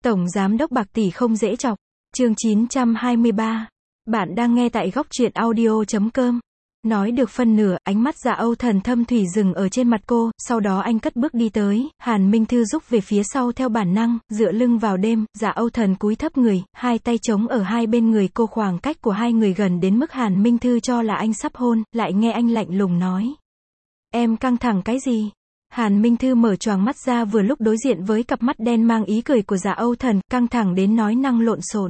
Tổng Giám đốc bạc tỷ không dễ chọc. Chương 923. Bạn đang nghe tại góc truyện audio.com. Nói được phân nửa, ánh mắt Dạ Âu Thần thâm thủy dừng ở trên mặt cô, sau đó anh cất bước đi tới, Hàn Minh Thư rúc về phía sau theo bản năng, dựa lưng vào đêm, Dạ Âu Thần cúi thấp người, hai tay chống ở hai bên người cô, khoảng cách của hai người gần đến mức Hàn Minh Thư cho là anh sắp hôn, lại nghe anh lạnh lùng nói. Em căng thẳng cái gì? Hàn Minh Thư mở choàng mắt ra vừa lúc đối diện với cặp mắt đen mang ý cười của Dạ Âu Thần, căng thẳng đến nói năng lộn xộn.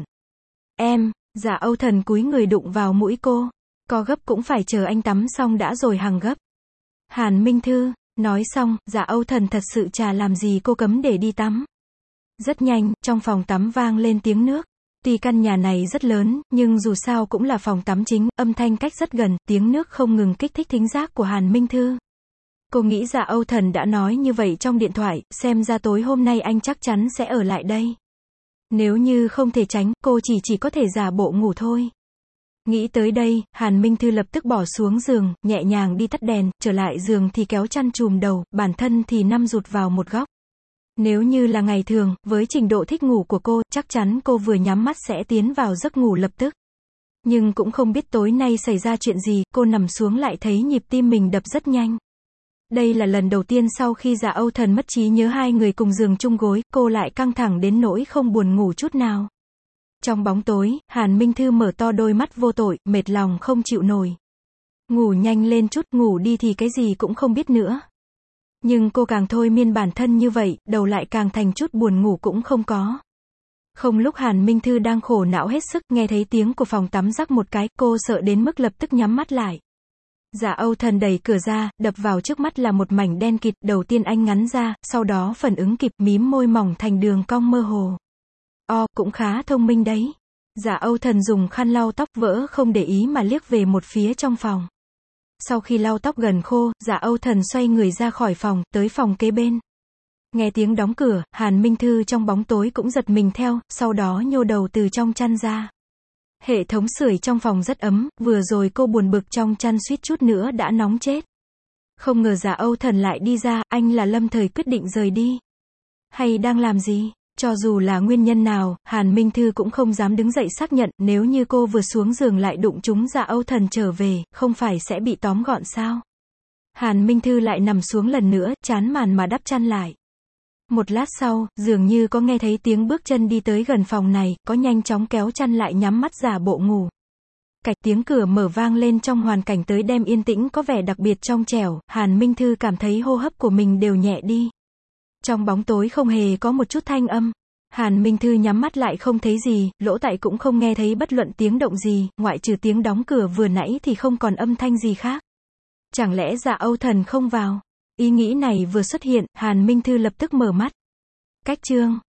Em, Dạ Âu Thần cúi người đụng vào mũi cô. Có gấp cũng phải chờ anh tắm xong đã rồi hằng gấp. Hàn Minh Thư, nói xong, Dạ Âu Thần thật sự chả làm gì cô cấm để đi tắm. Rất nhanh, trong phòng tắm vang lên tiếng nước. Tuy căn nhà này rất lớn, nhưng dù sao cũng là phòng tắm chính, âm thanh cách rất gần, tiếng nước không ngừng kích thích thính giác của Hàn Minh Thư. Cô nghĩ Dạ Âu Thần đã nói như vậy trong điện thoại, xem ra tối hôm nay anh chắc chắn sẽ ở lại đây. Nếu như không thể tránh, cô chỉ có thể giả bộ ngủ thôi. Nghĩ tới đây, Hàn Minh Thư lập tức bỏ xuống giường, nhẹ nhàng đi tắt đèn, trở lại giường thì kéo chăn trùm đầu, bản thân thì nằm rụt vào một góc. Nếu như là ngày thường, với trình độ thích ngủ của cô, chắc chắn cô vừa nhắm mắt sẽ tiến vào giấc ngủ lập tức. Nhưng cũng không biết tối nay xảy ra chuyện gì, cô nằm xuống lại thấy nhịp tim mình đập rất nhanh. Đây là lần đầu tiên sau khi Dạ Âu Thần mất trí nhớ hai người cùng giường chung gối, cô lại căng thẳng đến nỗi không buồn ngủ chút nào. Trong bóng tối, Hàn Minh Thư mở to đôi mắt vô tội, mệt lòng không chịu nổi. Ngủ nhanh lên chút, ngủ đi thì cái gì cũng không biết nữa. Nhưng cô càng thôi miên bản thân như vậy, đầu lại càng thành chút buồn ngủ cũng không có. Không lúc Hàn Minh Thư đang khổ não hết sức, nghe thấy tiếng của phòng tắm rắc một cái, cô sợ đến mức lập tức nhắm mắt lại. Dạ Âu Thần đẩy cửa ra, đập vào trước mắt là một mảnh đen kịt, đầu tiên anh ngắn ra, sau đó phản ứng kịp, mím môi mỏng thành đường cong mơ hồ. Cũng khá thông minh đấy. Dạ Âu Thần dùng khăn lau tóc vỡ không để ý mà liếc về một phía trong phòng. Sau khi lau tóc gần khô, Dạ Âu Thần xoay người ra khỏi phòng, tới phòng kế bên. Nghe tiếng đóng cửa, Hàn Minh Thư trong bóng tối cũng giật mình theo, sau đó nhô đầu từ trong chăn ra. Hệ thống sưởi trong phòng rất ấm, vừa rồi cô buồn bực trong chăn suýt chút nữa đã nóng chết. Không ngờ Dạ Âu Thần lại đi ra, anh là lâm thời quyết định rời đi. Hay đang làm gì? Cho dù là nguyên nhân nào, Hàn Minh Thư cũng không dám đứng dậy xác nhận, nếu như cô vừa xuống giường lại đụng trúng Dạ Âu Thần trở về, không phải sẽ bị tóm gọn sao? Hàn Minh Thư lại nằm xuống lần nữa, chán màn mà đắp chăn lại. Một lát sau, dường như có nghe thấy tiếng bước chân đi tới gần phòng này, có nhanh chóng kéo chăn lại nhắm mắt giả bộ ngủ. Cạch tiếng cửa mở vang lên trong hoàn cảnh tới đêm yên tĩnh có vẻ đặc biệt trong trẻo, Hàn Minh Thư cảm thấy hô hấp của mình đều nhẹ đi. Trong bóng tối không hề có một chút thanh âm. Hàn Minh Thư nhắm mắt lại không thấy gì, lỗ tai cũng không nghe thấy bất luận tiếng động gì, ngoại trừ tiếng đóng cửa vừa nãy thì không còn âm thanh gì khác. Chẳng lẽ Dạ Âu Thần không vào? Ý nghĩ này vừa xuất hiện, Hàn Minh Thư lập tức mở mắt. Cách chương